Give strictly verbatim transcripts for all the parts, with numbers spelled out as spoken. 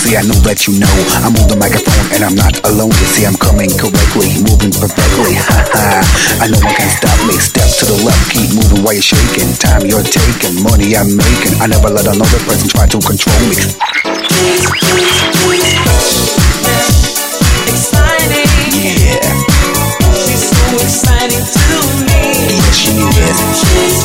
See, I know that you know I'm on the microphone and I'm not alone. You see, I'm coming correctly, moving perfectly. Ha ha. I know one can't stop me. Step to the left, keep moving while you're shaking. Time you're taking, money I'm making. I never let another person try to control me. Exciting. Yeah. She's so exciting to me. Yes, she is. She's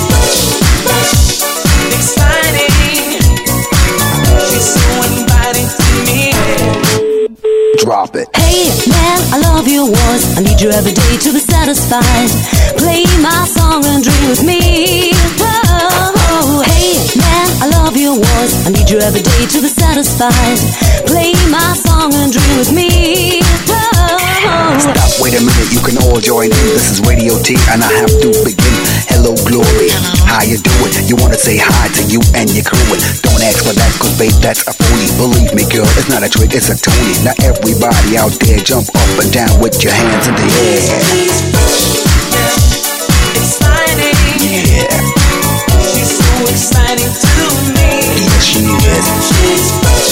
exciting. She's so inviting to me. Drop it. Hey man, I love your voice. I need you every day to be satisfied. Play my song and dream with me. Oh, hey man, I love your voice. I need you every day to be satisfied. Play my song and dream with me. Oh. Stop, wait a minute, you can all join in. This is Radio T and I have to begin. Hello, Glory, how you doing? You wanna say hi to you and your crew. Don't ask for that, cause babe, that's a phony. Believe me, girl, it's not a trick, it's a Tony. Now everybody out there, jump up and down with your hands in the air. Exciting. Yeah. She's so exciting to me. Yes, she is. She's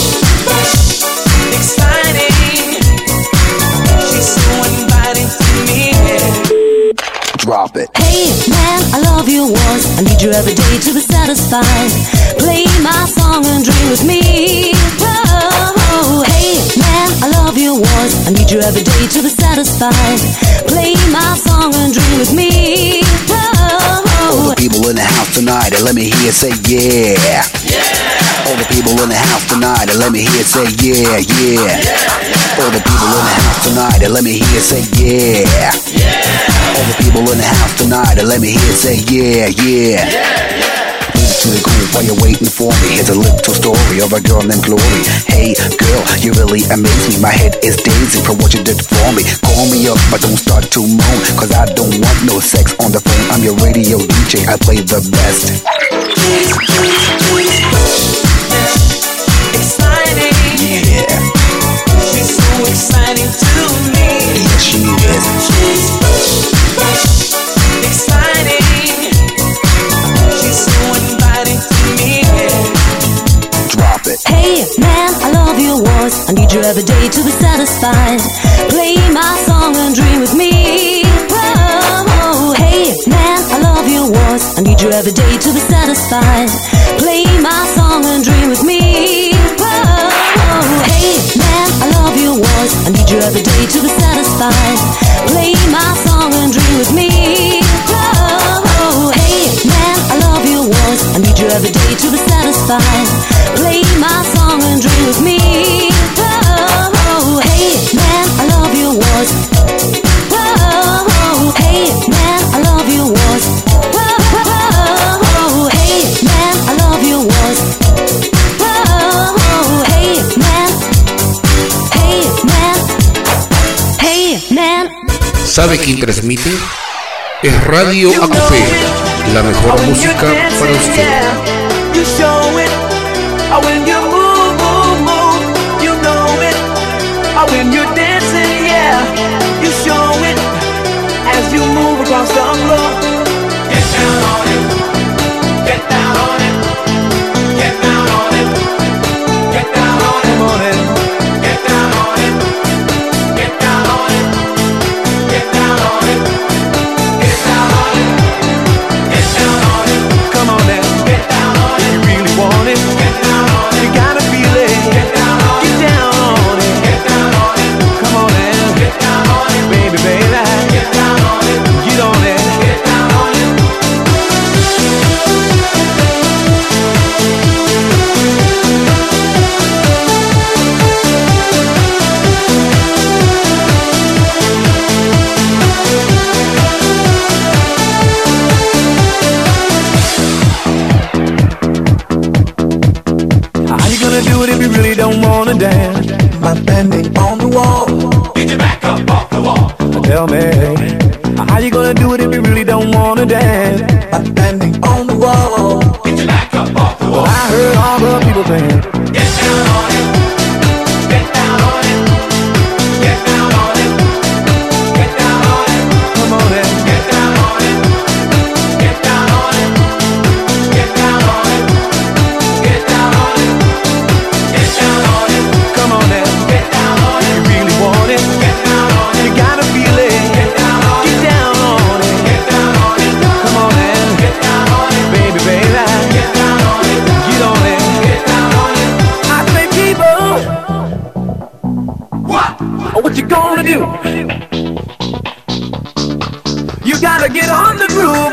exciting. She's so inviting to me. Drop it. Hey man, I love your voice. I need you every day to be satisfied. Play my song and dream with me. Oh, hey man, I love your voice. I need you every day to be satisfied. Play my song and dream with me. All the people in the house tonight, and let me hear say yeah. Yeah. All the people in the house tonight, and let me hear say yeah, yeah. Yeah. All the people in the house tonight, and let me hear say yeah. Yeah. All the people in the house tonight, and let me hear say yeah, yeah. Yeah, yeah. To the groove while you're waiting for me. Here's a little story of a girl named Glory. Hey girl, you really amaze me. My head is dazing from what you did for me. Call me up, but don't start to moan, cause I don't want no sex on the phone. I'm your radio D J, I play the best. Exciting. Yeah. She's so exciting to me. Yes, she is. She's exciting. She's so inviting to me. Drop it. Hey man, I love your voice. I need you every day to be satisfied. Play my song and dream with me. Oh, hey man, I love your voice. I need you every day to be satisfied. Play my song and dream with me. Oh, hey man, I love your voice. I need you every day to be satisfied. Play my song and dream with me. Oh, hey man, I love your voice. I need you every day to be satisfied. Play my song and dream with me. Oh, hey man, I love your voice. Oh, hey man, I love your voice. Oh, hey man, I love your voice. Oh, hey man, hey man, hey man. ¿Sabe quién transmite? Es Radio Acopé, la mejor música para usted. You show it, oh, when you move, move, move, you know it, oh, when you're dancing, yeah, you show it, as you move across the floor. Get down on it, get down on it, get down on it, get down on it, get down on it, get down on it, get down on it, get down on it, get down on it, come on now, get down on it, you really want it, get down on it, you gotta feel it, get down on it, get down on it, get down on it, come on now, get down on it, baby, baby, get down on it, get on it, get down on it. How you gonna do it if you really don't wanna dance? By standing on the wall. Get your back up off the wall. Tell me, how you gonna do it if you really don't wanna dance? By standing on the wall. Get your back up off the wall. Well, I heard all the people saying, get down on it, get down on it, get down on it, get down on it. Come on in, get down on it, get down on it, get down on it, get down on it, get down on it. Come You gotta get on the groove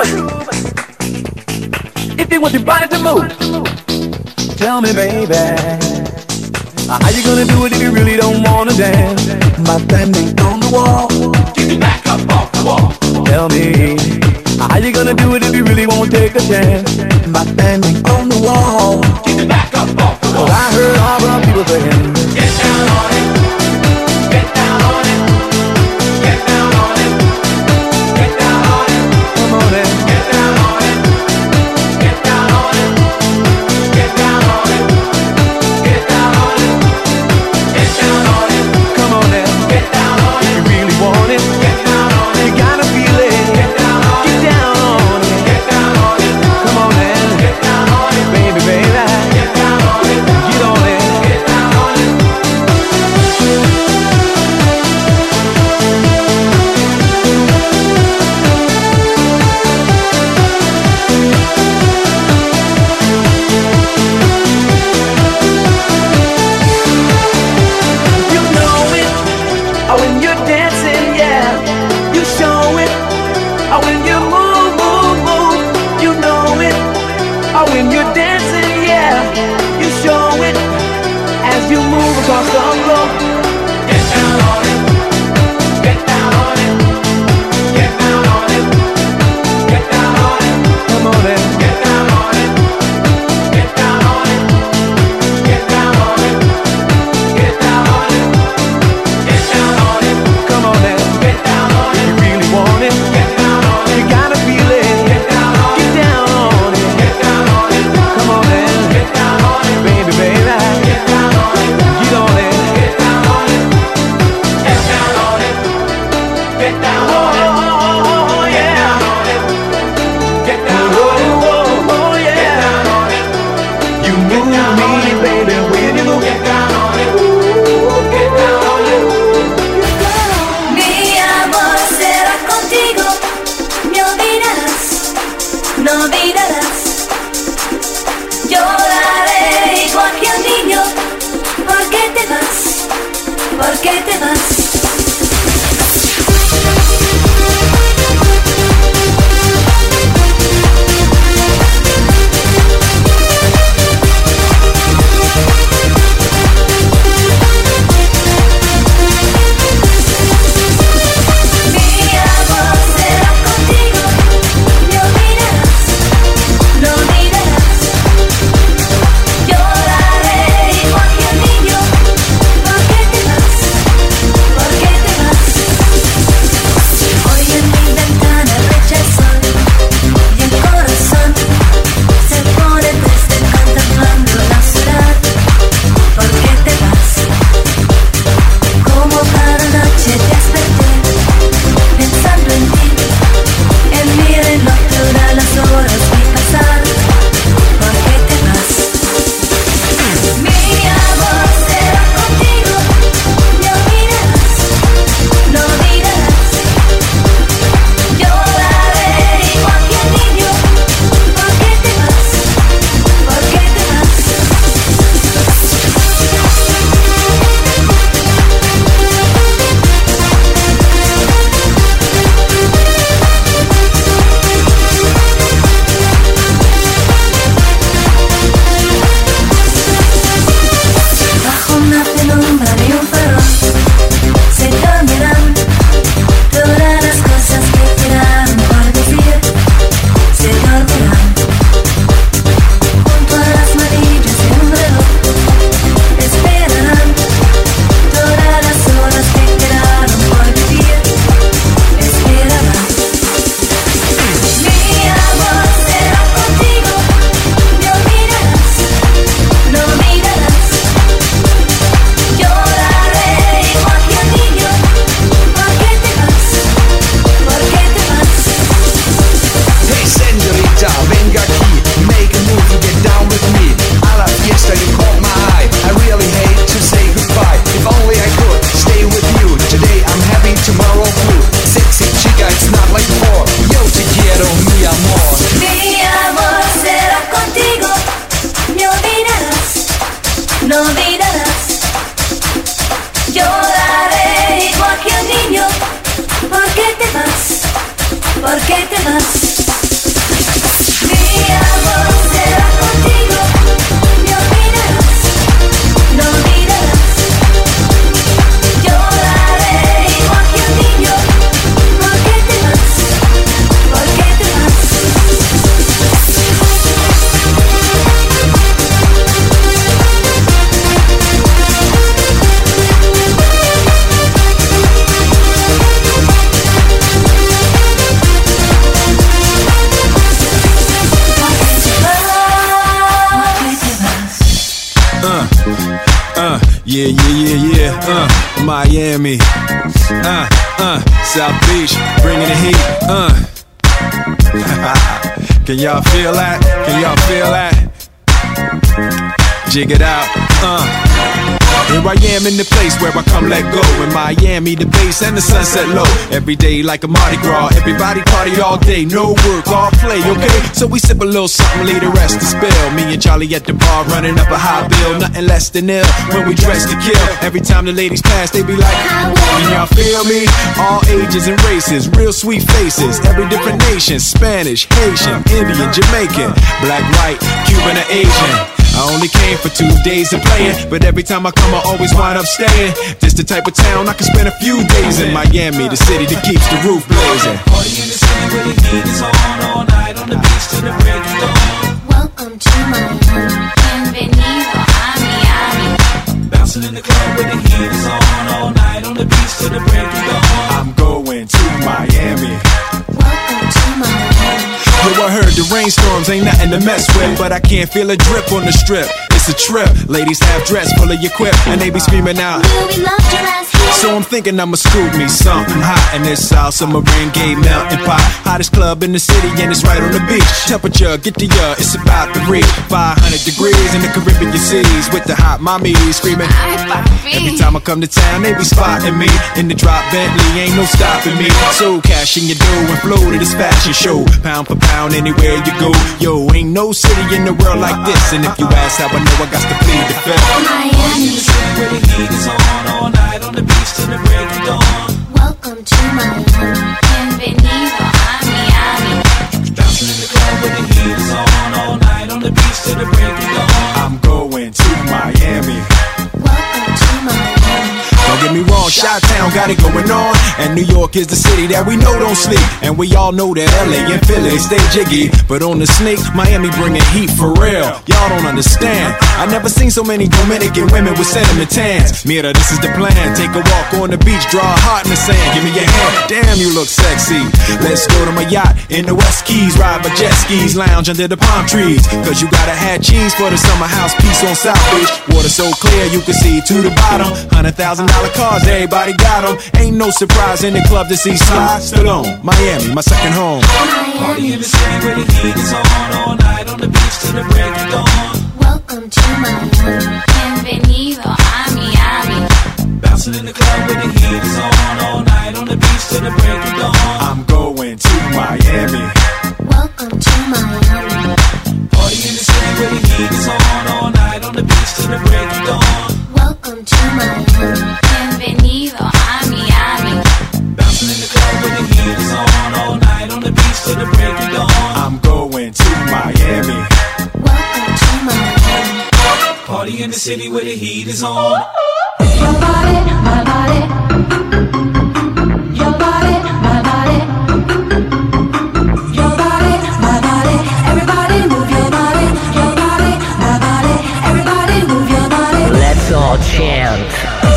if you want your body to move. Tell me, baby, how you gonna do it if you really don't wanna dance? By standing on the wall. Get your back up off the wall. Tell me, how you gonna do it if you really won't take a chance? By standing on the wall. Get your back up off the wall. Well, I heard all the people saying, get down on it, get down on it, get down on it, get down on it. Come on in, get down on it, get down on it, get down on it, get down on it, get down on it. Come on in, get down on it. If you really want it, get down on it. You gotta feel it, get down on it, get down on it, get down on it. Come on in, get down Yeah, yeah, yeah, yeah. Uh, Miami. Uh, uh, South Beach, bringing the heat. Uh. Can y'all feel that? Can y'all feel that? Jig it out. Uh. Here I am in the place where I come let go. In Miami, the bass and the sunset low. Every day like a Mardi Gras. Everybody party all day, no work, all play, okay? So we sip a little something, leave the rest to spill. Me and Charlie at the bar running up a high bill. Nothing less than ill when we dress to kill. Every time the ladies pass, they be like, can y'all feel me? All ages and races, real sweet faces. Every different nation, Spanish, Haitian, Indian, Jamaican, black, white, Cuban, or Asian. I only came for two days of playing, but every time I come I always wind up staying. This the type of town I can spend a few days in. Miami, the city that keeps the roof blazing. Party in the city where the heat is on, all night on the beach till the break of dawn. Welcome to Miami, bienvenido a Miami. Bouncing in the club where the heat is on, all night on the beach till the break of dawn. I'm going to Miami. Welcome to Miami. Yo, I heard the rainstorms ain't nothing to mess with, but I can't feel a drip on the strip. It's a trip. Ladies half dressed, full of your quip, and they be screaming out, Will we love your ass here? so I'm thinking I'ma scoop me something hot in this South Submarine Gay melting pot. Hottest club in the city and it's right on the beach. Temperature, get the uh, it's about to reach five hundred degrees in the Caribbean seas with the hot mommy screaming. Every time I come to town, they be spotting me in the drop Bentley, ain't no stopping me. So cash in your dough and flow to this fashion show. Pound for pound, anywhere you go. Yo, ain't no city in the world like this. And if you ask how I know, I got to plead the fifth. Miami, The city where the heat is on, all night on the beach till the break of dawn. welcome to Miami, bienvenido a Miami. Bouncing in the club where the heat is on, all night on the beach till the break of dawn. I'm going to Miami. Welcome to Miami. Don't get me wrong, Chi-Town got it going on, and New York is the city that we know don't sleep. And we all know that L A and Philly stay jiggy, but on the sneak, Miami bringing heat for real. Y'all don't understand. I never seen so many Dominican women with cinnamon tans. Mira, this is the plan. Take a walk on the beach, draw a heart in the sand. Give me your hand. Damn, you look sexy. Let's go to my yacht in the West Keys, ride my jet skis, lounge under the palm trees. Cause you gotta have cheese for the summer house piece on South Beach. Water so clear you can see to the bottom. Hundred thousand dollar cars, everybody got them. Ain't no surprise in the club to see Sly Stallone. Miami, my second home. Party in the city where the heat is on, all night on the beach till the break of dawn. Welcome to Miami, bienvenido a Miami. Bouncing in the club where the heat is on, all night on the beach till the break of dawn. I'm going to Miami. Welcome to Miami. Party in the city where the heat is on, all night on the beach till the break of dawn. Welcome to Miami, bienvenido a Miami. Bouncing in the club where the heat is on, all night on the beach till the break of dawn. I'm going to Miami. Welcome to Miami. Party in the city where the heat is on. Your body, my body. Your body, my body. Your body, my body. Everybody move your body. Your body, my body. Everybody move your body. Let's all chant.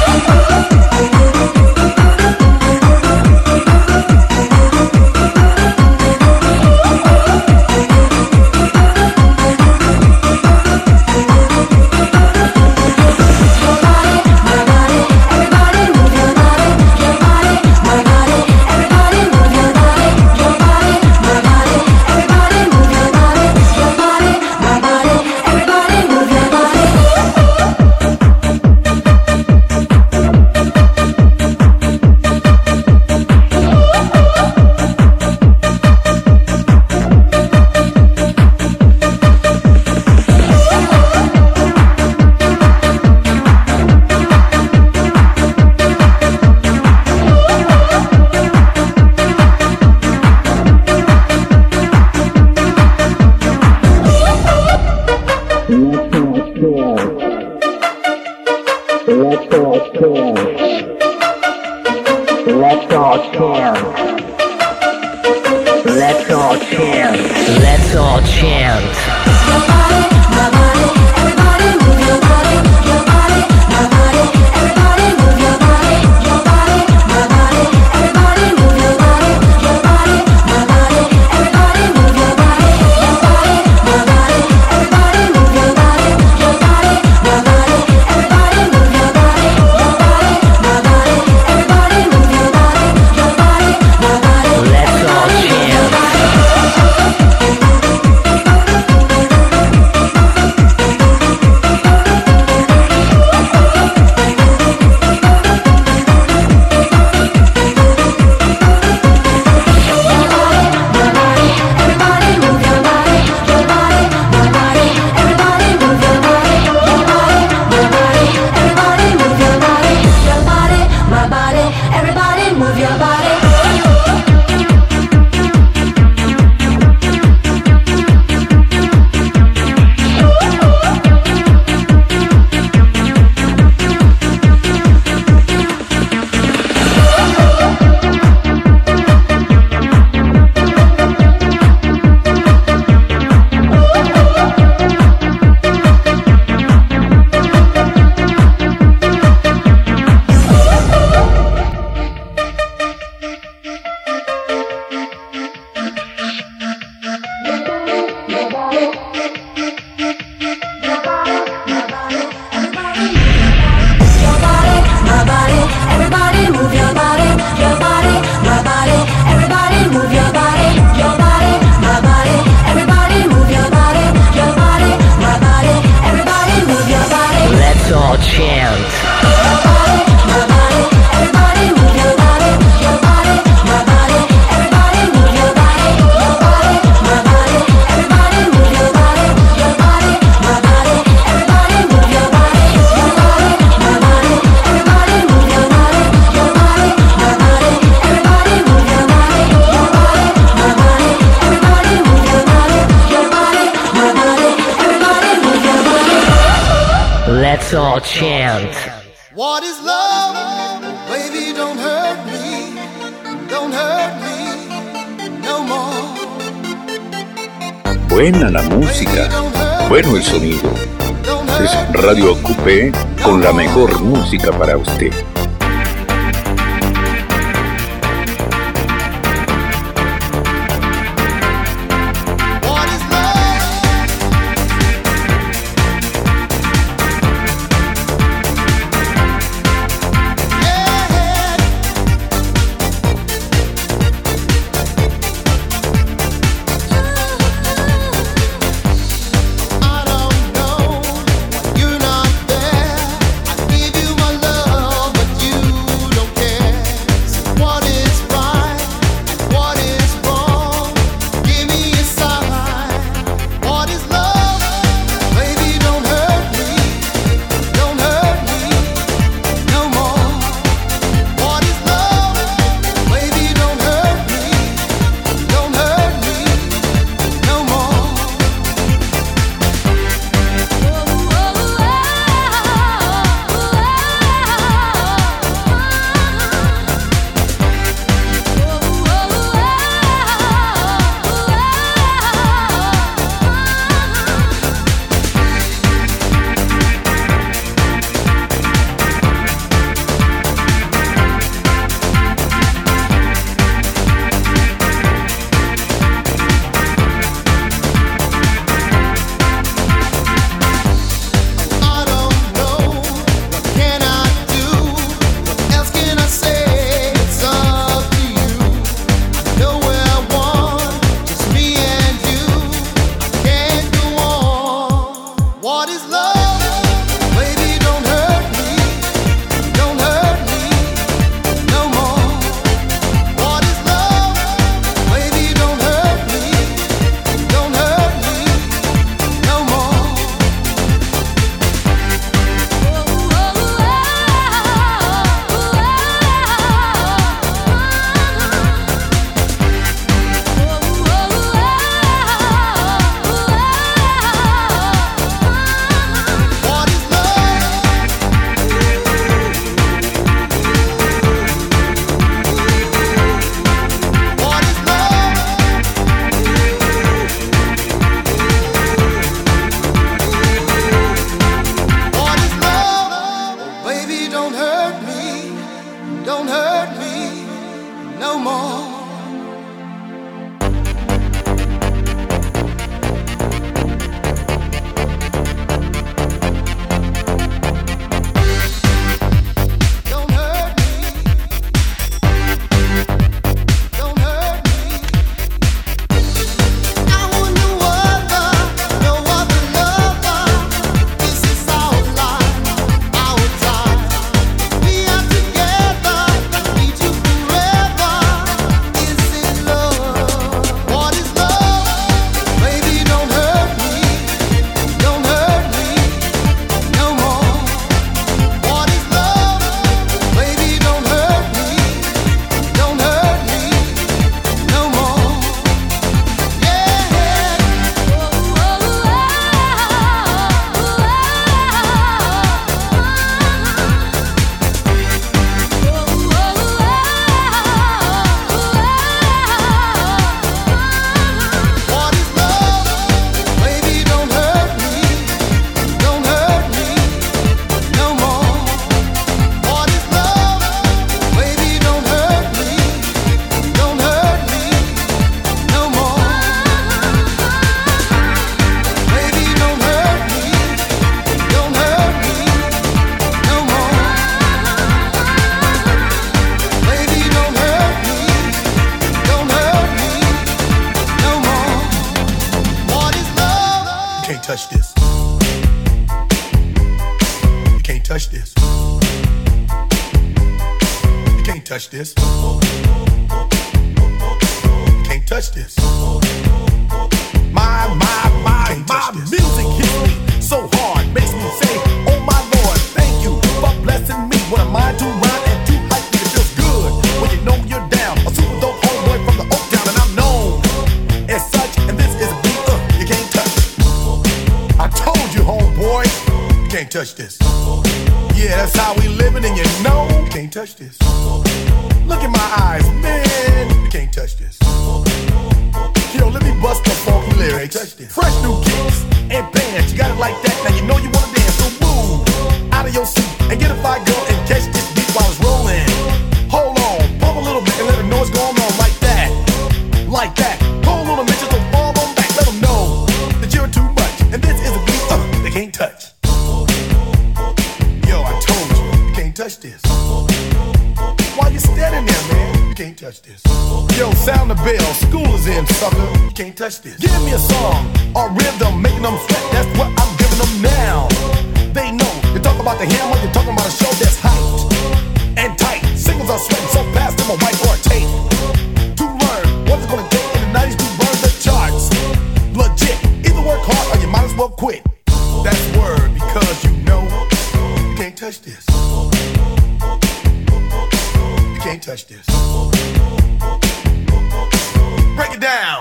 Let's all chant. Let's all chant. Let's all chant. Your body, my body. Everybody move your body. Your body, my body. Everybody move your body. Your body, my body. Everybody move your body. Your body, my body. Everybody move your body. Your body, my body. Everybody move your body. Your body, my body. Everybody move your body. Let's all chant. What is love? Baby, don't hurt me. Don't hurt me no more. Buena la música, bueno el sonido. Es Radio Coupé con la mejor música para usted. touch this. Can't touch this. My, my, my, my music hits me so hard, makes me say, oh my Lord, thank you for blessing me. What am I to rhyme and to hype me? It feels good when you know you're down. A super dope homeboy from the Oak Town, and I'm known as such. And this is a beat uh, you can't touch. I told you, homeboy, you can't can't touch this. Yeah, that's how we living, and you know you can't touch this. Look in my eyes, man, you can't touch this. Yo, let me bust the funky lyrics. Fresh new kicks and bands, you got it like that. Now you know you wanna dance, so move out of your seat and get a fire girl and catch this beat while it's rolling. Hold on, pump a little bit and let them know what's going on like that, like that. Hold on a minute, just don't fall on back. Let them know that you're too much, and this is a beat uh, they can't touch. Yo, I told you, you can't touch this. Why you standing there, man? You can't touch this. Yo, sound the bell, school is in, sucker. You can't touch this. Give me a song or rhythm, making them sweat. That's what I'm giving them now. They know. You talk about the hammer, you're talking about a show that's hyped and tight. Singles are sweating so fast, them a white or a tape. To learn what's it gonna take in the nineties to burn the charts. Legit. Either work hard or you might as well quit. That's word, because you know you can't touch this. You can't touch this. Break it down.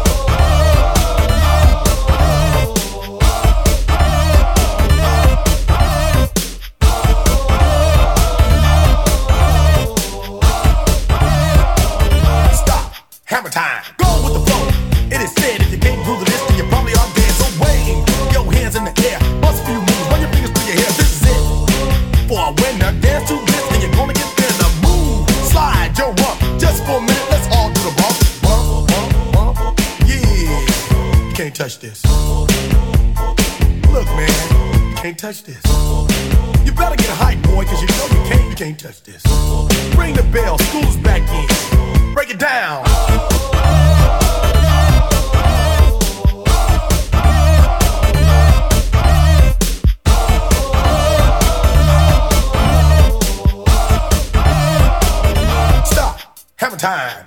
Stop. Hammer time. Go with the flow. It is said if you can't groove this, then you probably are dead. So wave your hands in the air. Bust a few moves. Run your fingers through your hair. This is it. For a winner, dance to this, and you're gonna get there. The move. Slide your rump. Just for a minute, let's all do the bump. Bump, bump, bump. Yeah. You can't touch this. Look, man. You can't touch this. You better get hype, boy, cause you know you can't, you can't touch this. Ring the bell, school's back in. Break it down. Stop. Hammer time.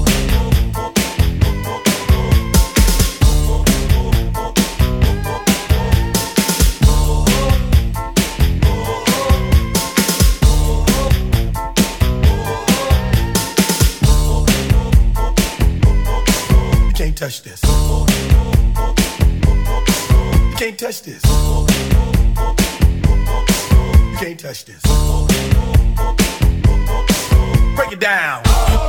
Touch this. You can't touch this. You can't touch this. Break it down.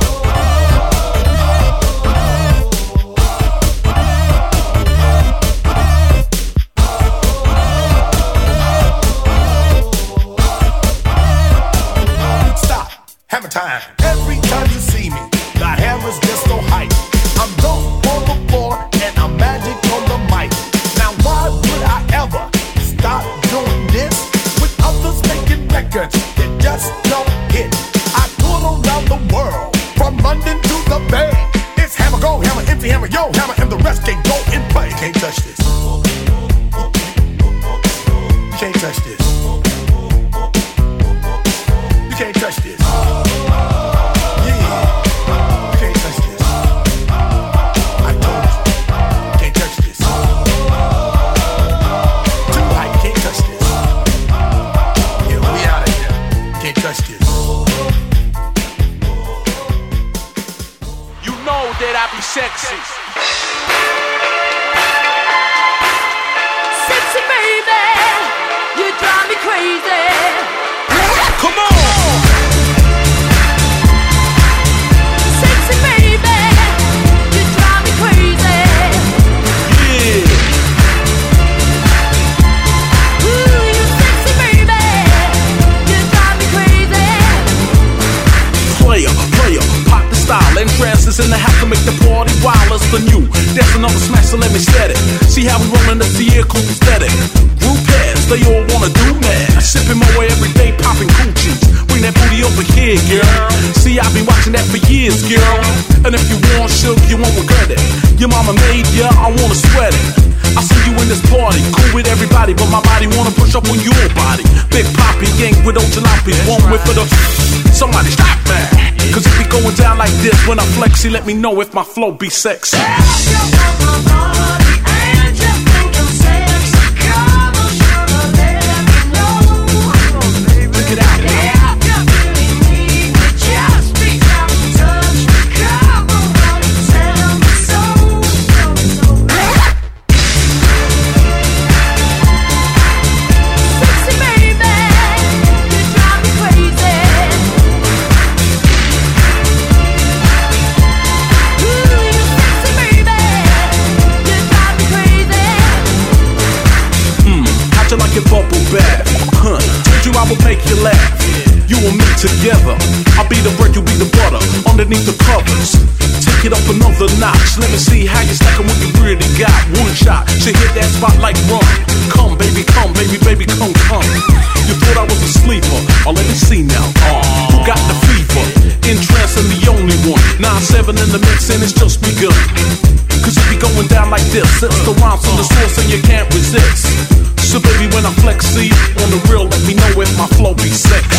Stop. Hammer time. Every time you see me, the hammer's just so hype. I'm dope on the floor and I'm magic on the mic. Now why would I ever stop doing this with others making records that just don't hit? I tour around the world, from London to the Bay. It's hammer, go hammer, empty hammer, yo hammer, and the rest can go and play. You can't touch this. You can't touch this. You can't touch this. Sexy. Sexy baby, you drive me crazy. Come on. Sexy baby, you drive me crazy. Yeah. Ooh, you sexy baby, you drive me crazy. Player, player, pop the style, entrances in the house to make the party wild as the new. Dancing on the smash, so let me set it. See how we rollin' this vehicle aesthetic. Group heads, they all wanna do mad. Sipping my way every day, popping coochies. Bring that booty over here, girl. See, I've been watching that for years, girl. And if you want sugar, you won't regret it. Your mama made ya, I wanna sweat it. I see you in this party, cool with everybody, but my body wanna push up on your body. Big Poppy, yank with old jalopies, one whip for the. Somebody stop that. Cause it be going down like this when I flex, see, let me know if my flow be sexy. Look it out. Sexy flex, let me see how you stacking what you really got. One shot to hit that spot like rum. Come, baby, come, baby, baby, come, come. You thought I was a sleeper, oh, let me see now. Uh, who got the fever? Interest and the only one. nine seven in the mix and it's just begun. Cause it be going down like this. It's the rhymes from the source and you can't resist. So baby, when I flex, see, on the real, let me know if my flow be sexy.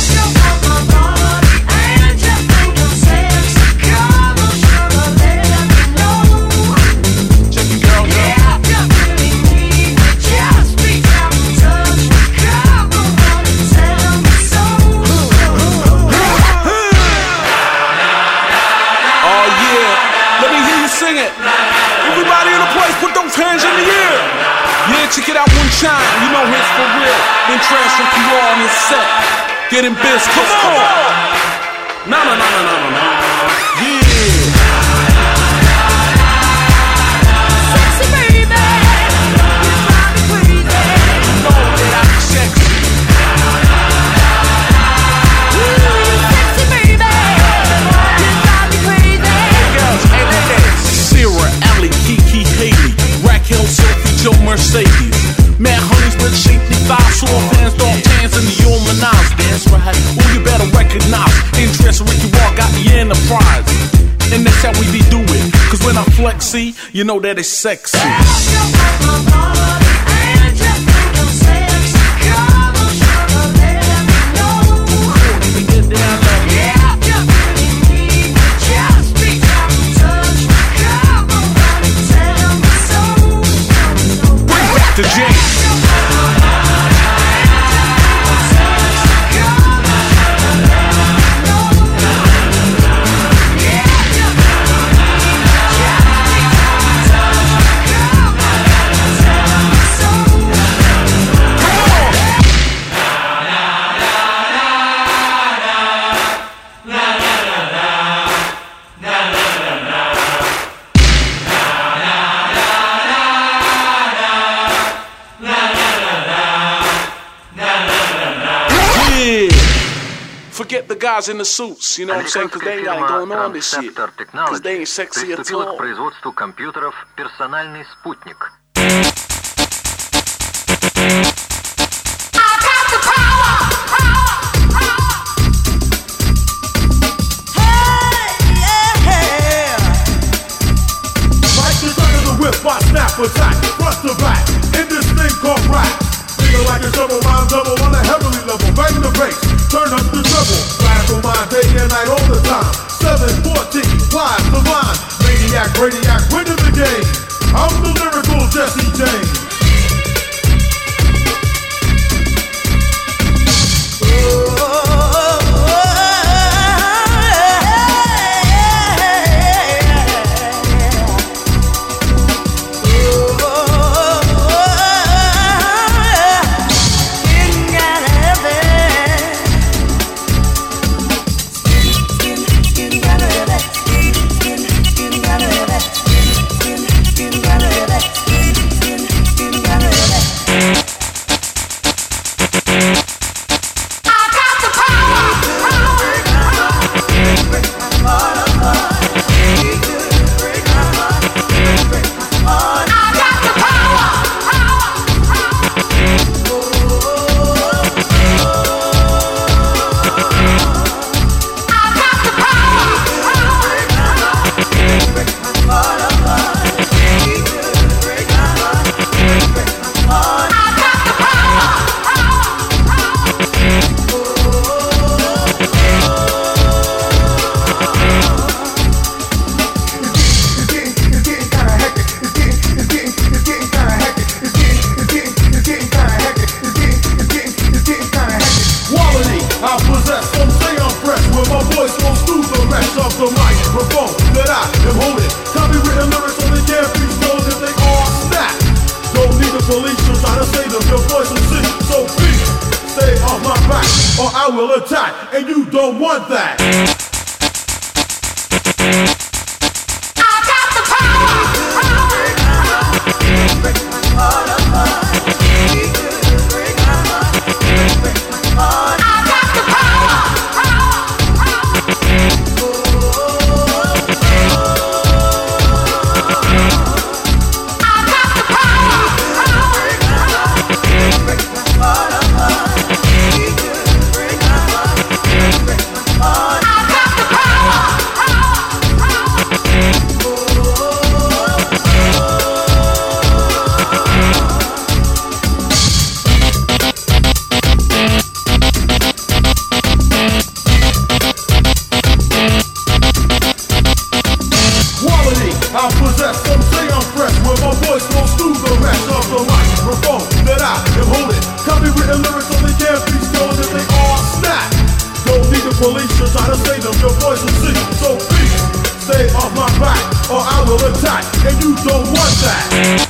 Check it out one time, you know it's for real. Interest from P R on his set. Getting biz, come on. No, no, no, no, no, no, no. Yeah. Sexy baby, you drive me crazy. You know that I'm sexy. Sexy baby, you drive me crazy. Hey girls, hey ladies. Sarah, Allie, Kiki, Haley, Raquel, Sophie, Joe, Mercedes. Mad honeys with shapely thighs, sore fans, dog tans, and the humanize. That's right, well you better recognize. Interest Ricky Walk got the enterprise. And that's how we be doing. Cause when I flex, see, you know that it's sexy. The James. Forget the guys in the suits, you know what I'm saying? Cause they ain't got it going on this shit. Cause they ain't sexy at all. К производству компьютеров «Персональный спутник». Whip, I snap, attack, front to back, in this thing called rap. Feel like a double rhyme double on a heavenly level. Bang the bass, turn up the treble. Radical mind day and night all the time. seven fourteen, live the line. Maniac, radiac, winning the game. I'm the lyrical Jesse James. I'm fresh, where my voice flows through the rest of the microphone that I am holding. Copywritten lyrics only can't be stolen if they all snap. Don't need the police to try to say them, your voice is sick. So please, stay off my back, or I will attack, and you don't want that.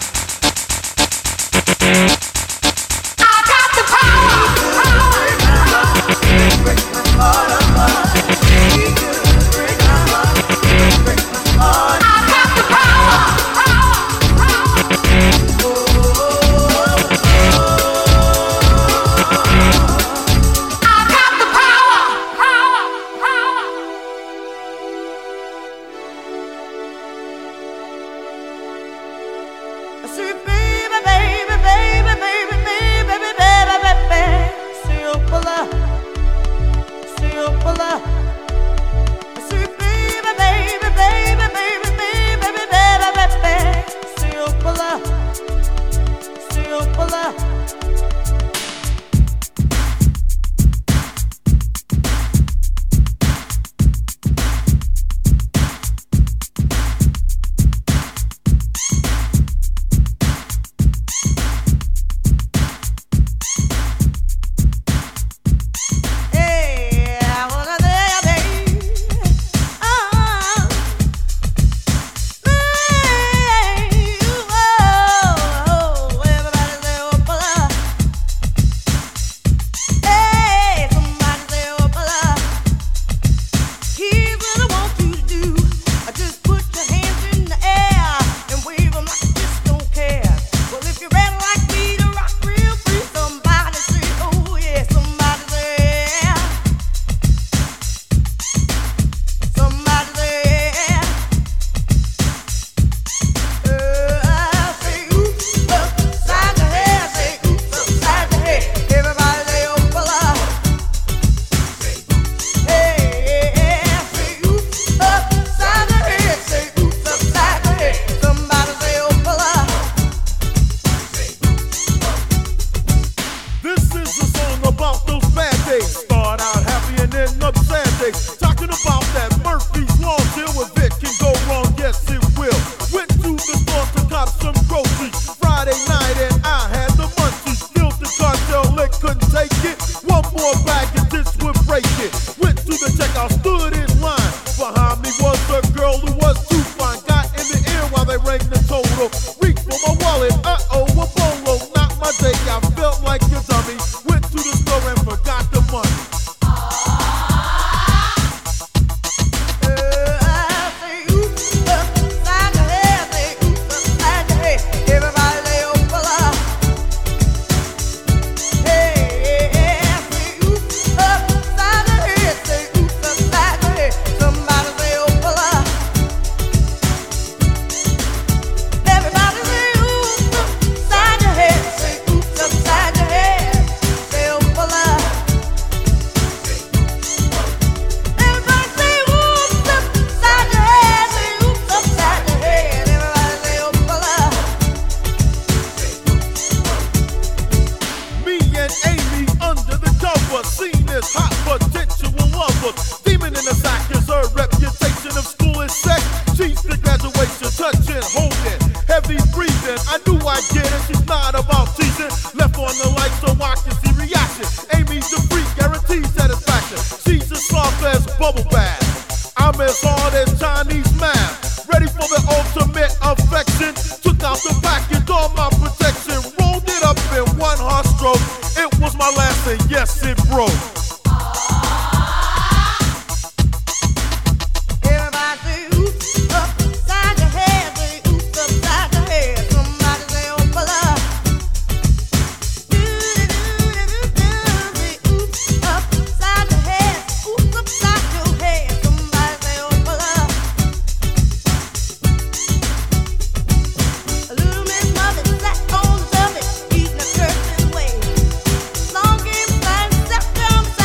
Long game, flying, step down.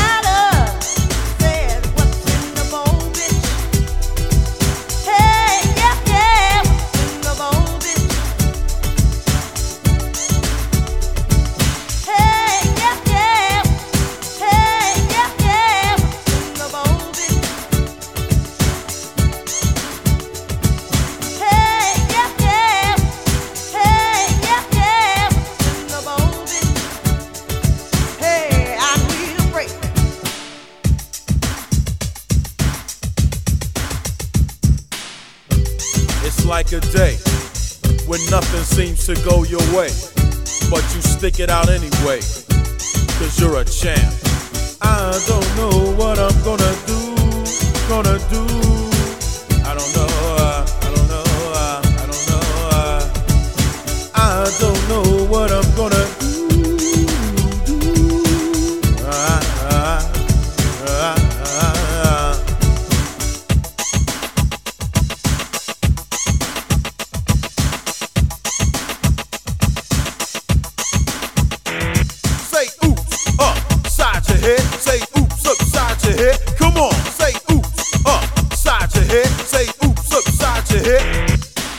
like a day when nothing seems to go your way, but you stick it out anyway, cause you're a champ. I don't know what I'm gonna do, gonna do. I don't know, uh, I don't know, uh, I don't know, uh, I don't know what I'm gonna do. Uh, uh, uh, uh, uh. Say oops, upside your head. Say oops, upside your head. Come on, say oops, upside your head. Say oops, upside your head.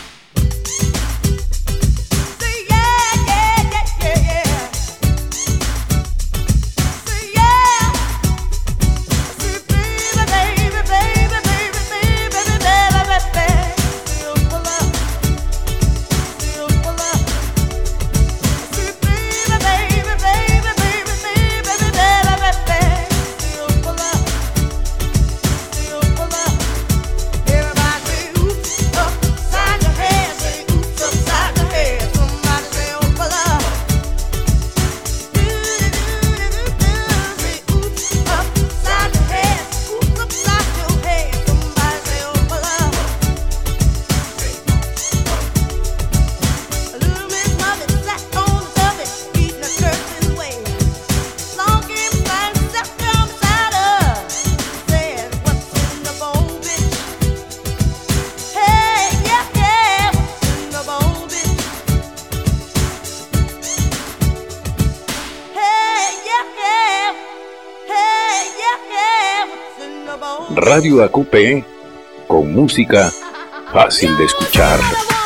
Radio A Q P con música fácil de escuchar.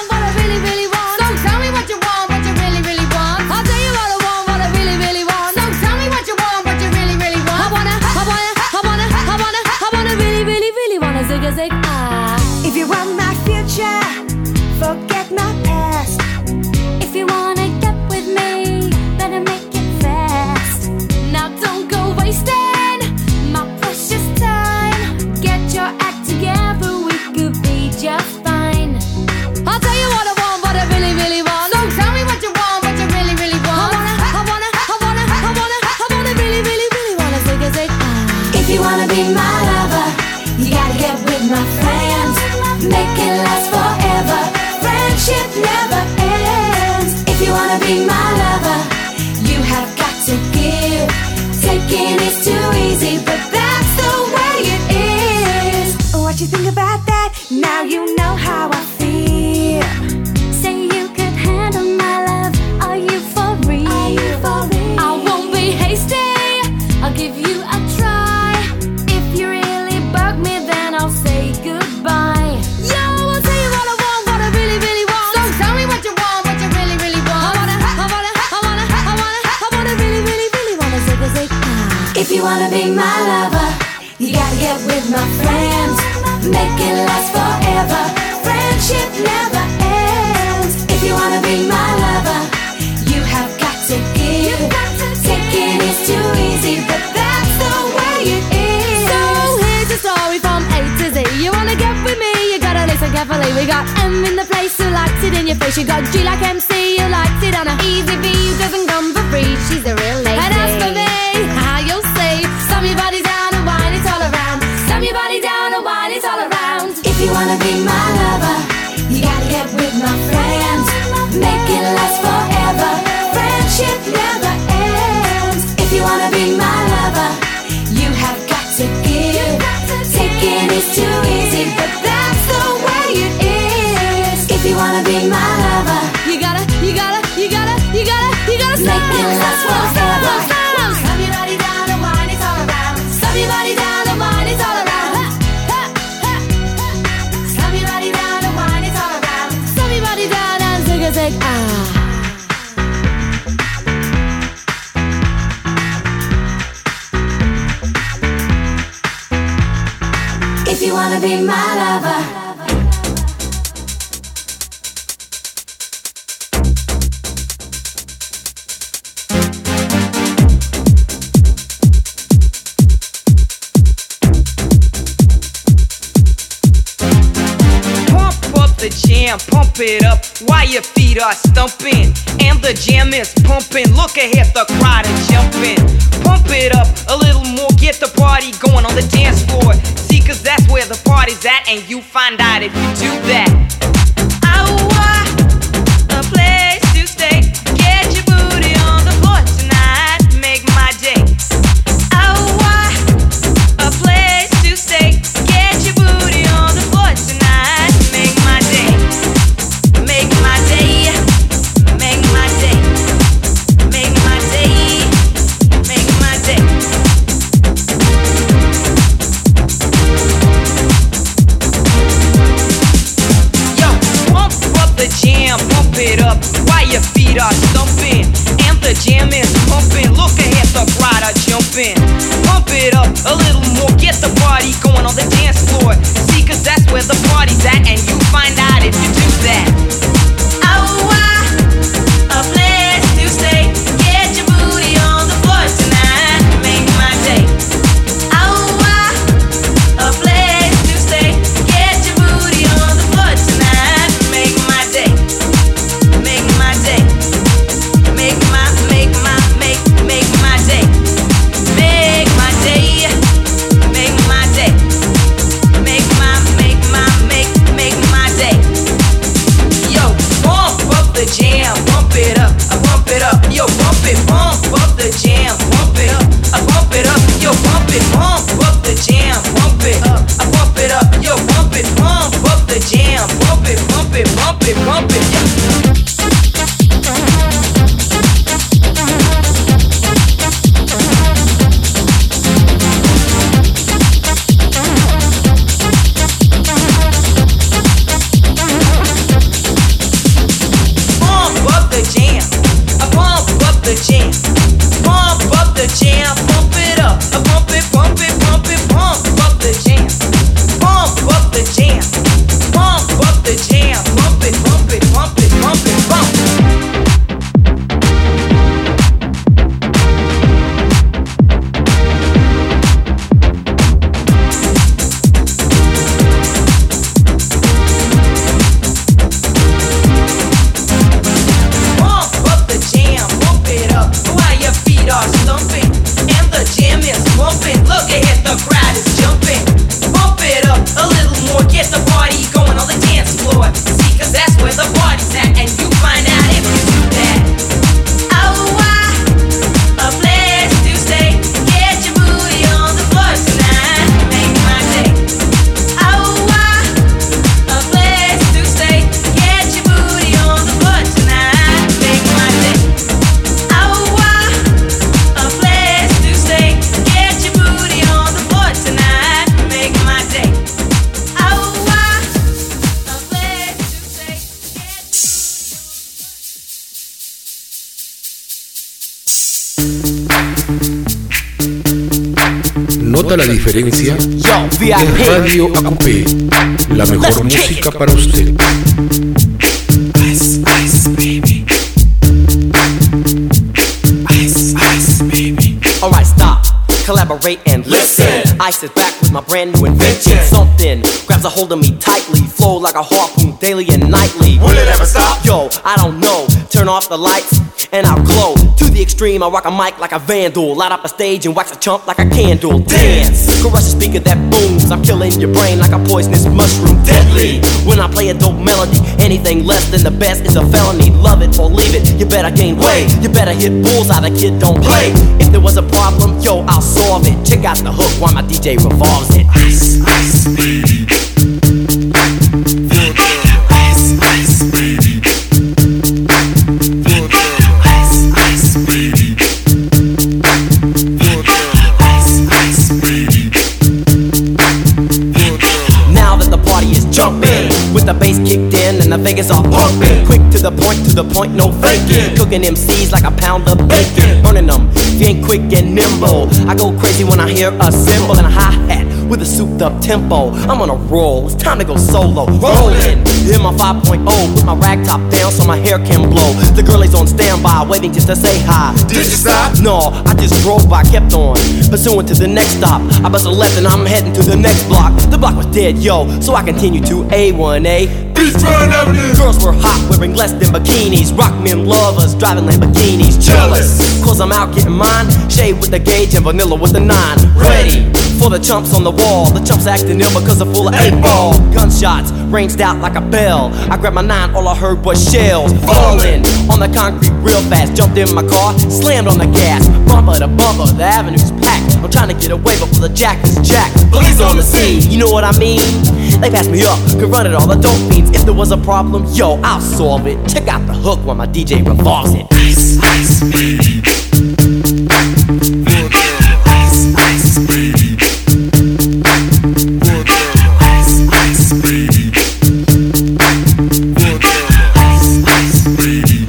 If you want my future, forget my past. If you wanna get with me, better make it fast. Now don't go wasting my precious time. Get your act together, we could be just fine. I'll tell you what I want, what I really, really want. So tell me what you want, what you really, really want. I wanna, I wanna, I wanna, I wanna, I wanna really, really, really wanna zig a zig. If you wanna be my lover, you gotta get with my friends. Make it last forever. Friendship never ends. If you wanna be my lover, you have got to give. Taking is too easy, but that's the way it is. What you think about that? Now you know how I feel. Say you could handle my love. Are you for real? Are you for real? I won't be hasty. I'll give you a try. If you really bug me, then I'll say goodbye. Yo, I'll tell you what I want, what I really, really want. So tell me what you want, what you really, really want. I wanna, I wanna, I wanna, I wanna, I wanna really, really, really wanna zig a zig. If you wanna be my lover, you gotta get with my friends. Make it last forever. Friendship never ends. If you wanna be my lover, you have got to give. Taking is too easy, but that's the way it is. So here's a story from A to Z. You wanna get with me, you gotta listen carefully. We got M in the place who likes it in your face. You got G like M C who likes it on a easy V who doesn't come for free. She's a real lady. And as for me, how you'll see, slam your body down and wine it all around. Slam your body down and wine it all around. If you wanna be my lover, you gotta get with my friends. Make it last forever. Friendship never ends. If you wanna be my lover, you have got to give. Taking is too easy, but that's the way it is. If you wanna be my lover, you gotta, you gotta, you gotta, you gotta, you gotta make it last forever. Slam your body down and wine it all around. Slam your body down and wine it all around. Slam your body down and wine it all around. Slam your body down and zig a zig ah. If you wanna be my lover, pump up the jam, pump pump it up while your feet are stumping. And the jam is pumping, look ahead, the crowd is jumping. Pump it up a little more, get the party going on the dance floor. See, cause that's where the party's at, and you find out if you do that. Oh, a place to stay. Get your booty on the floor tonight, make my day. Oh, a place to stay. Get your booty on the floor tonight, make my day. Make my day. Make my day. Make my day. Make my day. Yo, pump up the jam, pump it up while your feet are stumping. And the jam is pumping, look ahead, the crowd are jumping. Pump it up a little more, get the party going on the dance floor. See, cause that's where the party's at, and you find out if you do that. Oh, a place to stay. Get your booty on the floor tonight, make my day. Oh, a place to stay. Get your booty on the floor tonight, make my day. Make my day. Make my, make my, make, make my day. Make my day. Make my day. Make my, make my, make, make my day. Yo, pump up the jam, pump it up, I pump it up. Yo, pump it, pump up the jam, pump it up, I pump it up. Yo, pump it, pump up the jam, pump it up, I pump it up. Yo, pump it, pump up the jam, pump it, pump it, pump it, pump it. Yeah. Pump up the jam, I pump up the jam, pump up the jam, pump it up, I pump it, pump it, pump it, pump up the jam, pump up the jam, pump up the jam, pump it, pump it, pump it, pump it, pump it. Pump up the jam, pump it up while your feet are stumping. And the jam is pumping, look ahead, the crowd is jumping. Pump it up a little more, get the party going on the dance floor. See, cause that's where the party's at, and you find out if you do that. Oh, a place to stay. Get your booty on the floor tonight, make my day. Oh, a place to stay. Get your booty on the floor tonight, make my day. Oh, a place to stay. Get your booty on the floor tonight, make my day. Oh, a place to stay. ¿Nota la diferencia? Yo, V I P. Es Radio A Q P, la mejor música para usted. Ice, ice, baby. Ice, ice, baby. Alright, stop, collaborate and listen. I sit back with my brand new invention. Something grabs a hold of me tightly, flow like a harpoon daily and nightly. Will it ever stop? Yo, I don't know. Turn off the lights and I'll glow. To the extreme, I rock a mic like a vandal. Light up a stage and wax a chump like a candle. Dance, caress a speaker that booms. I'm killing your brain like a poisonous mushroom. Deadly, when I play a dope melody. Anything less than the best is a felony. Love it or leave it, you better gain weight. You better hit bullseye, the kid don't play. If there was a problem, yo, I'll solve it. Check out the hook while my D J revolves it. Ice, ice, baby. Ice, ice, baby. Jumping with the bass kicked in and the Vegas all pumping. Quick to the point, to the point, no faking. Cooking M Cs like a pound of bacon. Burning them, if you ain't quick and nimble. I go crazy when I hear a cymbal and a hi-hat. with a souped up tempo. I'm on a roll, it's time to go solo. Rollin', in my five point oh, put my rag top down so my hair can blow. The girl is on standby, waiting just to say hi. Did you stop? No, I just drove by, kept on pursuing to the next stop. I bust a left and I'm heading to the next block. The block was dead, yo, so I continued to A one A. Beachfront Avenue. Girls were hot, wearing less than bikinis. Rock men lovers, driving Lamborghinis. Jealous, cause I'm out getting mine. Shade with the gauge and vanilla with the nine. Ready for the chumps on the wall. The chumps acting ill because they're full of eight ball. Gunshots ranged out like a bell. I grabbed my nine, all I heard was shells falling on the concrete real fast. Jumped in my car, slammed on the gas. Bumper to bumper, the avenue's packed. I'm trying to get away before the jack is jacked. Police on the scene, you know what I mean? They passed me up, could run it all the dope fiends. If there was a problem, yo, I'll solve it. Check out the hook while my D J revolves it. Ice, ice, baby. Ice, ice, baby. Ice, ice, baby. Ice, ice, baby.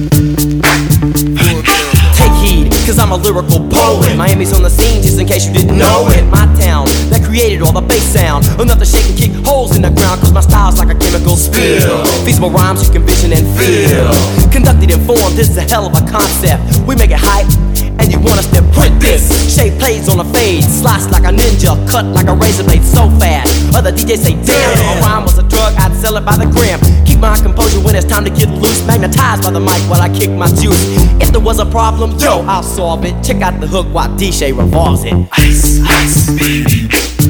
Take heed, cause I'm a lyrical poet. Miami's on the scene, just in case you didn't know it. My town, that created all the bass sound. Enough to shake and kick holes in the ground, cause my style's like a chemical spill. Feasible rhymes you can vision and feel. Conducted in form, this is a hell of a concept. We make it hype, and you want us to print this. Shape plays on a fade, slice like a ninja, cut like a razor blade so fast. Other D Js say, damn, if a rhyme was a drug, I'd sell it by the gram. Keep my composure when it's time to get loose. Magnetized by the mic while I kick my juice. If there was a problem, yo, I'll solve it. Check out the hook while D J revolves it. Ice, ice, baby.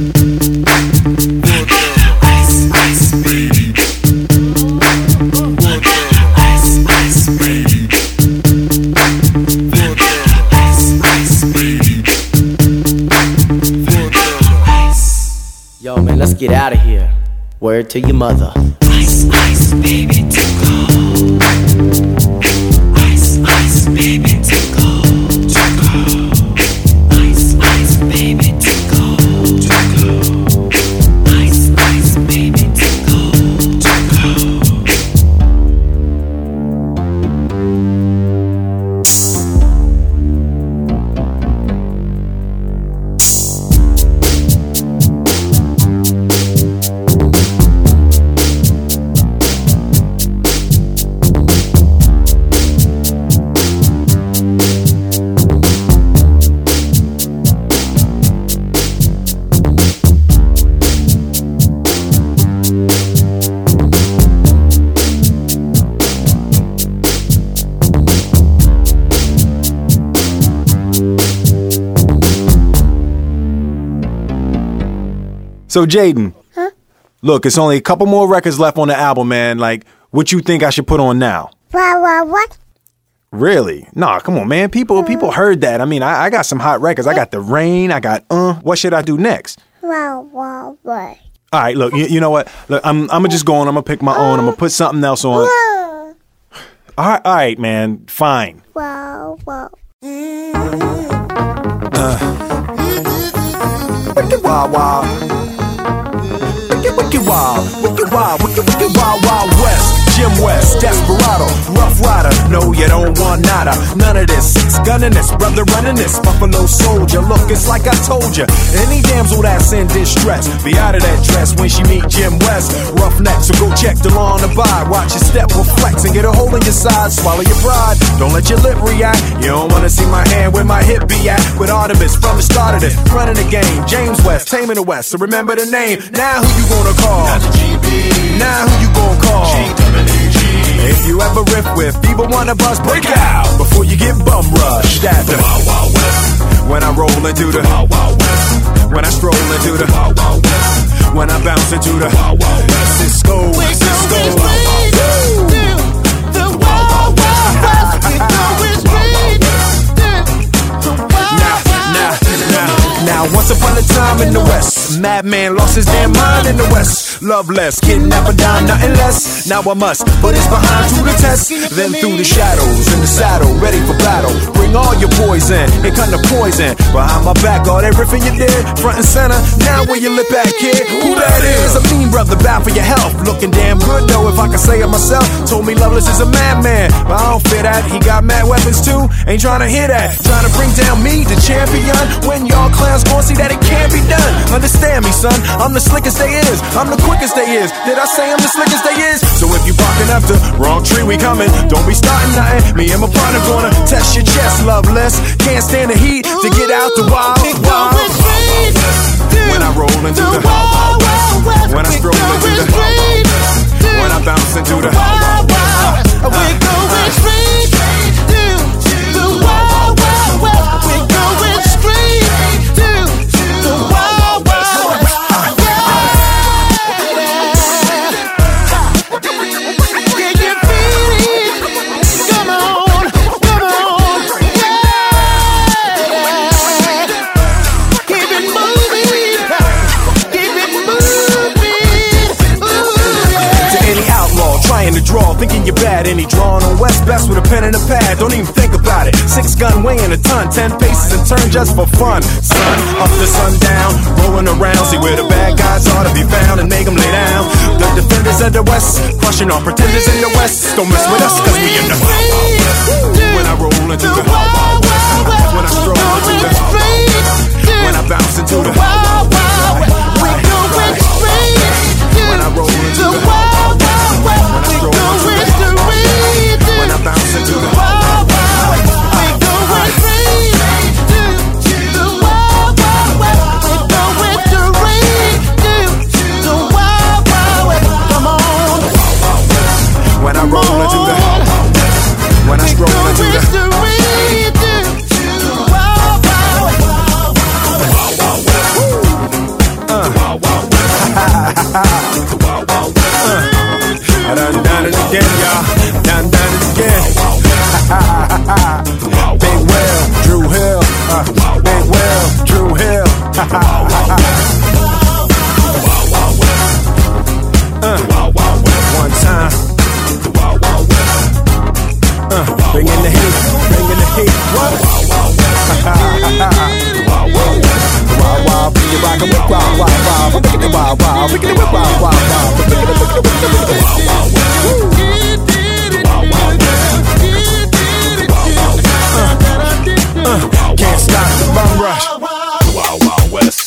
Ice, ice, baby. Ice, ice, baby. Ice, ice, baby. Yo, man, let's get out of here. Word to your mother. Ice, ice, baby, to go. Ice, ice, baby, to go. To go. Ice, ice, baby, to go. To go. Ice, ice, baby, to go. To go. So Jaden, huh? Look, it's only a couple more records left on the album, man. Like, what you think I should put on now? What, what, what? Really? Nah, come on, man. People, people heard that. I mean, I, I got some hot records. I got The Rain. I got Uh. What should I do next? What, what, what? All right, look. You, you know what? Look, I'm, I'm gonna just go on. I'm gonna pick my own. I'm gonna put something else on. All right, all right, man. Fine. Wow, wow. Uh. Wicked wild, wild. Wicked, wicked wild, wicked wild, wicked, wicked wild, wild west. Jim West, Desperado, Rough Rider. No, you don't want nada. None of this. Six gunning this, brother running this. Buffalo Soldier. Look, it's like I told you. Any damsel that's in distress, be out of that dress when she meet Jim West. Roughneck, so go check the law on the buy. Watch your step will flex and get a hole in your side. Swallow your pride. Don't let your lip react. You don't wanna see my hand where my hip be at. With Artemis from the start of this, running the game. James West, taming the West. So remember the name. Now who you gonna call? Not the G B. Now who you gonna call? G W G. If you ever riff with people wanna bust, break out before you get bum rushed at the Wild Wild West. When I roll into the Wild Wild West. When I stroll into the Wild Wild West. When I bounce into the Wild Wild West. Cisco, Cisco, Wild Wild West. The Wild Wild West. We know it's Now, now, now, now, once upon a time in the West, a madman lost his damn mind in the West. loveless. Kidnap a dime, nothing less. Now I must put his behind to the test. Then through the shadows, in the saddle, ready for battle. Bring all your poison, it come to poison. Behind my back, all everything you did, front and center. Now where you lip at, kid? Who that is? A mean brother, bad for your health. Looking damn good though, if I can say it myself. Told me Loveless is a madman, but I don't fear that. He got mad weapons too, ain't trying to hear that. Trying to bring down me, the champion. When y'all clowns gon' see that it can't be done. Understand me, son, I'm the slickest they is. I'm the quickest they is. Did I say I'm the slickest they is? So if you barking up the wrong tree, we coming. Don't be starting nothing. Me and my partner gonna test your chest, Loveless. Can't stand the heat to get out the wild, wild. When I roll into the wild, wild, when I stroll into the wild, when I bounce into the wild, wild, we're going straight to the wild, wild, wild. We're going straight to the wild, wild, wild. Can you feel it? Come on, come on, yeah. Keep it moving, keep it moving. Ooh, yeah. To any outlaw trying to draw, thinking you're bad, any drawing on West Best with a pen and a pad, don't even think about it. Six gun weighing a ton, ten paces and turn just for fun. Sun up to sundown, rolling around, see where the bad guys are to be found and make them lay down. The defenders of the West, crushing all pretenders in the West. Don't mess with us cause we in the wild, wild West. When I roll into the wild, wild West, when I stroll into the wild, wild West, when I bounce into the wild, wild West, we're going straight. When I roll into the wild, wild West, we're going straight. When I bounce into the wild, wild West, we're going straight to the wild, wild West. We're going straight to the wild, wild West. Come on. When I roll into the, when I stroll into the, straight to the wild, wild West. Wild, wild West. Uh. Wild, wild West. Wild, wild West. Uh. I done done it again, y'all. Done done it again. Big Will, Drew Hill. Uh, Big Will, Drew Hill. uh, one time. Uh, bring in the heat, bring in the heat. What? Wild, wild, bring it rockin' with wild, wild, wild. I'm picking the wild, wild, picking it with wild, wild, wild. Picking it, picking it, picking it, picking it. Uh, can't stop the bum rush. Wild, wild West.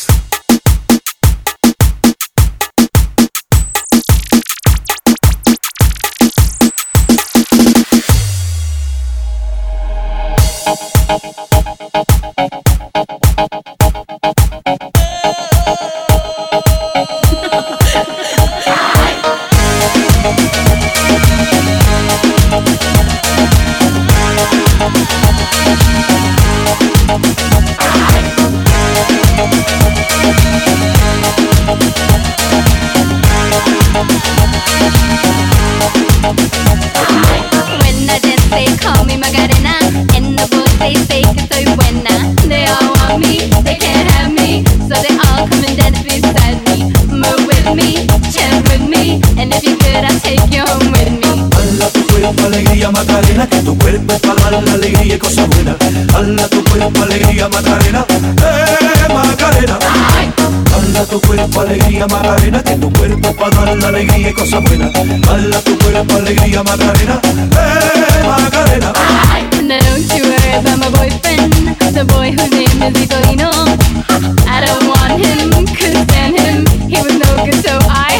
When I dance they call me Macarena, and the boys they say que soy buena. They all want me, they can't have me, so they all come and dance beside me. Move with me, chant with me, and if you're good I'll take you home with me. Hala tu cuerpo, alegría, Macarena, que tu cuerpo es para dar la alegría y cosas buenas. Hala tu cuerpo, alegría, Macarena, eh, Macarena. Hala tu cuerpo, alegría, Macarena, que tu cuerpo es para dar la alegría y cosas buenas. Hala tu cuerpo, alegría, Macarena, eh, Macarena. Now don't you worry about my boyfriend, the boy whose name is Nicolino. I don't want him, couldn't stand him, he was no good so I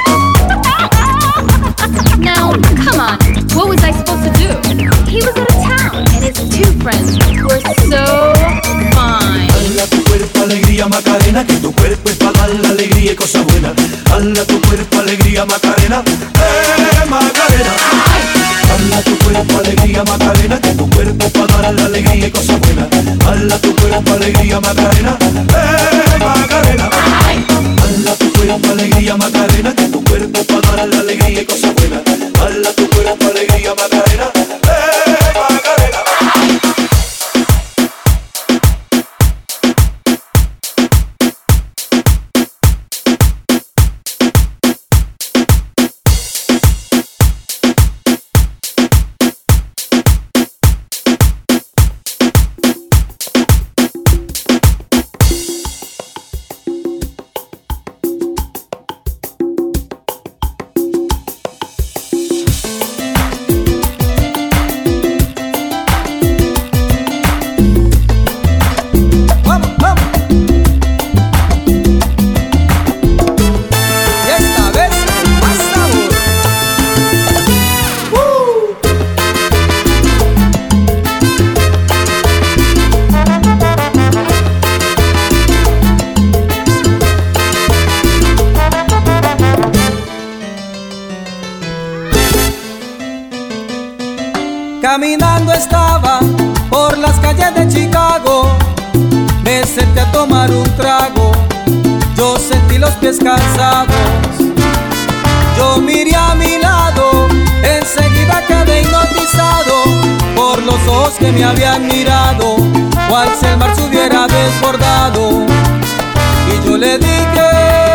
Now, come on, what was I supposed to do? He was out of town, and his two friends were so fine. Hala tu cuerpo, alegría, Macarena, que tu cuerpo es para dar la alegría y cosas buenas. Hala tu cuerpo, alegría, Macarena, eh, Macarena. Hala tu cuerpo, alegría, Macarena, que tu cuerpo es para dar la alegría y cosas buenas. Hala tu cuerpo, alegría, Macarena, eh, Macarena. Hala tu cuerpo, alegría, Macarena, que tu cuerpo es para dar la alegría y cosas buenas. Hala tu cuerpo, alegría, Macarena, eh, Macarena. Caminando estaba por las calles de Chicago, me senté a tomar un trago, yo sentí los pies cansados. Yo miré a mi lado, enseguida quedé hipnotizado por los ojos que me habían mirado, cual si el mar se hubiera desbordado. Y yo le dije: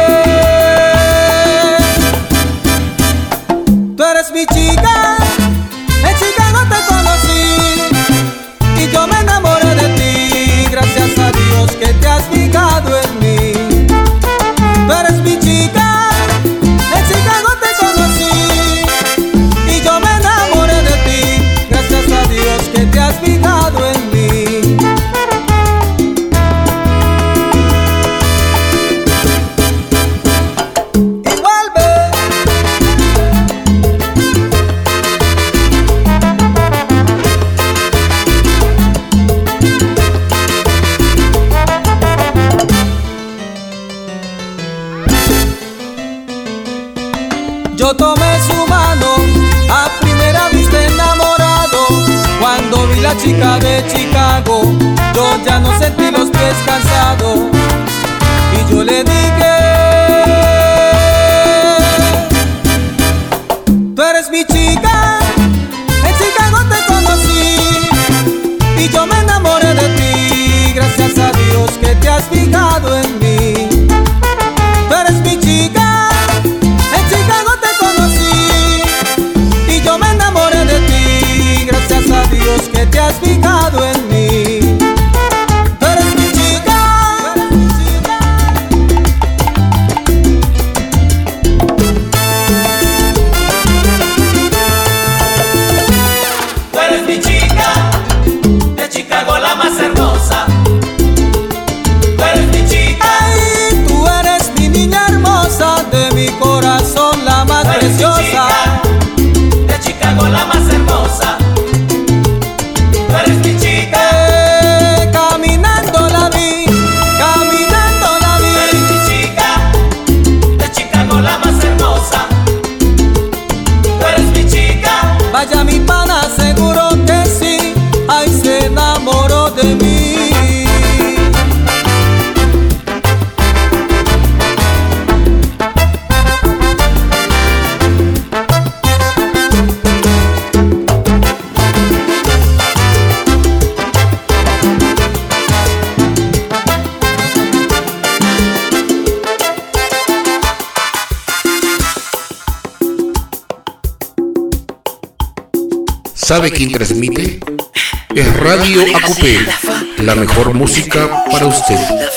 tú eres mi chica, en Chicago te conocí y yo me enamoré de ti, gracias a Dios que te has fijado en mí. Tú eres mi chica, en Chicago te conocí y yo me enamoré de ti, gracias a Dios que te has fijado en mí. Y vuelve. Yo tomé su mano, a primera vista enamorado. Cuando vi la chica de Chicago, yo ya no sentí los pies cansados. Y yo le dije: tú eres mi chica, en Chicago te conocí y yo me enamoré de ti, gracias a Dios que te has fijado en mí. Tú eres mi chica, en Chicago te conocí y yo me enamoré de ti, gracias a Dios que te has fijado en mí. Tú eres mi chica, tú eres mi chica. Tú eres mi chica, de Chicago la más hermosa. Tú eres mi chica. Ay, tú eres mi niña hermosa, de mi corazón la más Tú eres mi preciosa. chica, de Chicago la más hermosa. Tú eres mi chica. Eh, caminando la vi, caminando la Tú eres vi. mi chica, de Chicago la más hermosa. Tú eres mi chica. Vaya mi pana, seguro que sí, ay, se enamoró de mí. ¿Sabe quién transmite? Es Radio A Q P, la mejor música para usted.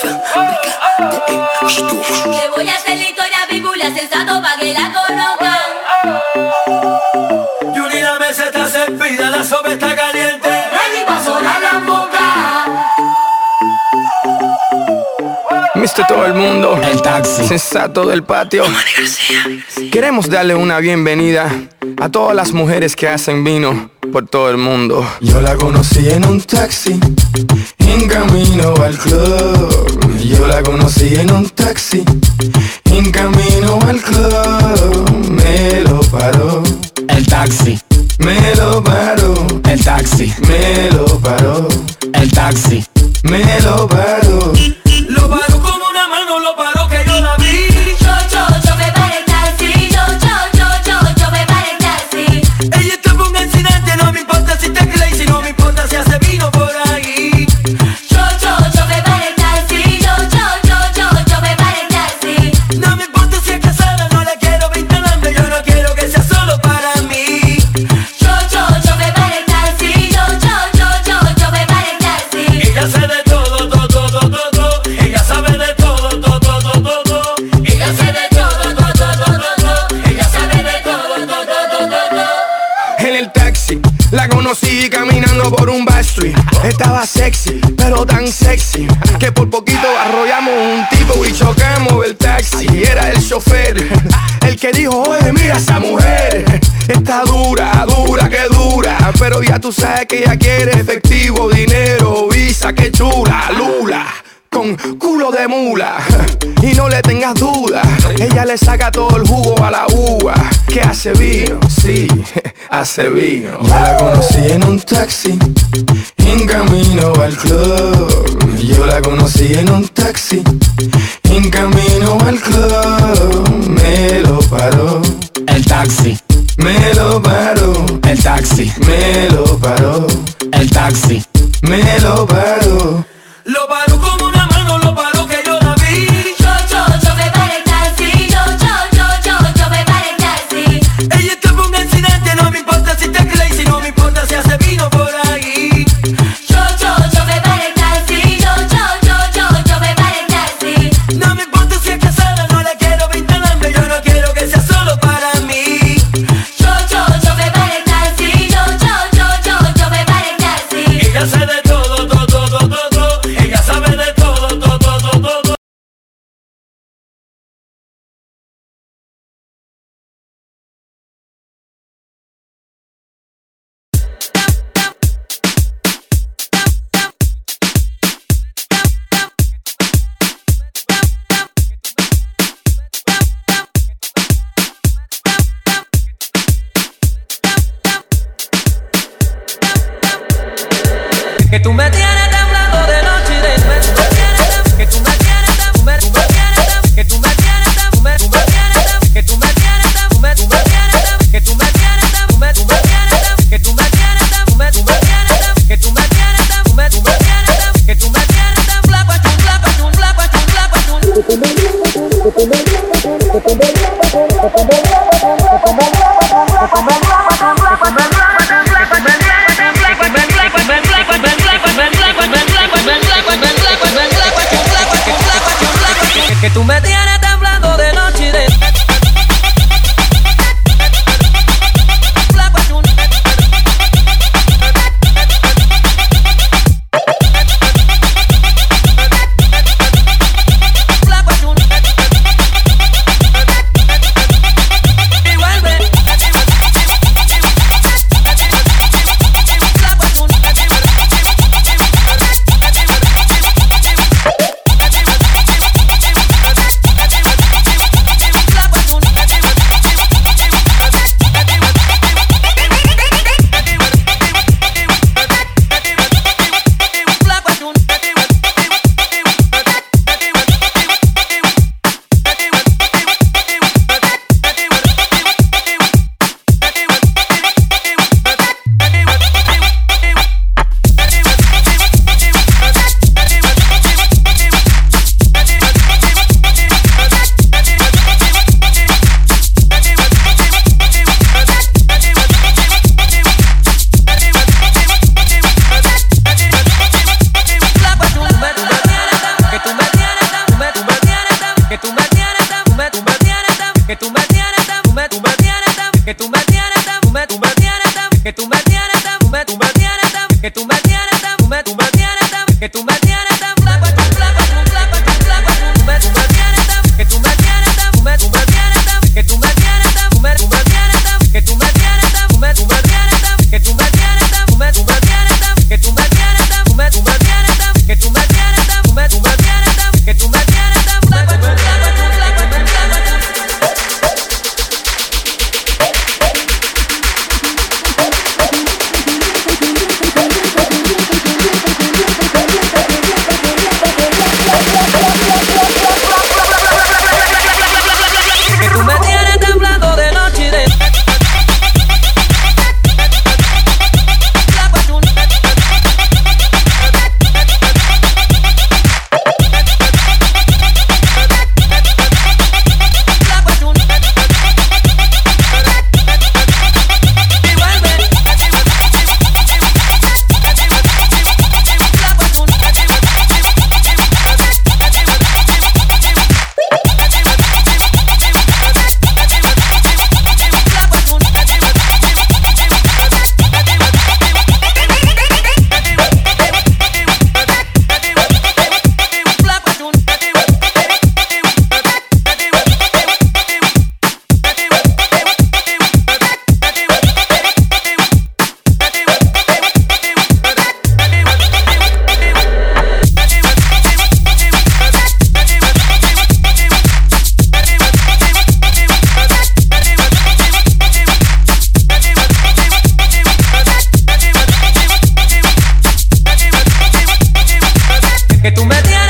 Le voy a hacer la historia bíblia sensato pa' que la conozcan. Yuri, la mesa está servida, la sopa está caliente. Ready pa' sonar la boca. mister Todo el mundo, el taxi sensato del patio. Queremos darle una bienvenida a todas las mujeres que hacen vino por todo el mundo. Yo la conocí en un taxi, en camino al club. Yo la conocí en un taxi, en camino al club. Me lo paró el taxi, me lo paró el taxi, me lo paró el taxi, me lo paró. Lo paró como una mano, lo paró que yo la vi. Yo, yo, yo me paré el taxi. Yo, yo, yo, yo, yo me paré el taxi. Ella está por un accidente, no me importa si está crazy, no me importa si hace vino por ahí. Yo, yo, yo me paré el taxi. Yo, yo, yo, yo, yo me paré el taxi. No me importa si es casada, no la quiero vinculando, yo no quiero que sea solo para mí. Yo, yo, yo me paré el taxi. Yo, yo, yo, yo, yo me paré el taxi. Ella sabe de todo, todo, todo, todo, todo. Ella sabe de todo, todo, todo, todo, todo. Ella sabe de todo, todo, todo, todo. Ella sabe de todo, todo, todo, todo. En el taxi la conocí caminando por un backstreet. Estaba sexy, pero tan sexy que por poquito arrollamos un tipo y chocamos el taxi. Era el chofer el que dijo: oye, mira esa mujer, está dura, dura, que dura. Pero ya tú sabes que ella quiere efectivo, dinero, visa, que chula, lula. con culo de mula. Y no le tengas duda, ella le saca todo el jugo a la uva. Que hace vino, sí, hace vino. Yo la conocí en un taxi, en camino al club. Yo la conocí en un taxi, en camino al club. Me lo paró el taxi. Me lo paró el taxi. Me lo paró el taxi. Me lo paró. Lo paró como una mano, lo paró que yo la vi. Yo, yo, yo me paré el taxi. Yo, yo, yo, yo, yo me paré el taxi. Ella tuvo un accidente, no me importa si te crees, si no me importa si hace vino por ahí. Yo, yo, yo me paré el taxi. Yo, yo, yo, yo, yo me paré el taxi. No me importa si es casada, no la quiero vinculando, yo no quiero que sea solo para mí. Yo, yo, yo me paré el taxi. Yo, yo, yo, yo, yo me paré el taxi. Ella se de todo, todo, todo, todo, todo. Ella sabe de todo, todo, todo, todo. Que tú me tienes temblando de noche y de noche. Que tú me tienes temblando, tú me tienes, que tú me tienes temblando, tú me tienes, que tú me tienes temblando, tú me tienes, que tú me tienes temblando, tú me tienes, que tú me tienes temblando, tú me tienes, que tú me tienes temblando, tú me tienes, que tú me tienes temblando, chun, chun, que tú me tienes temblando de noche y de que tú me tienes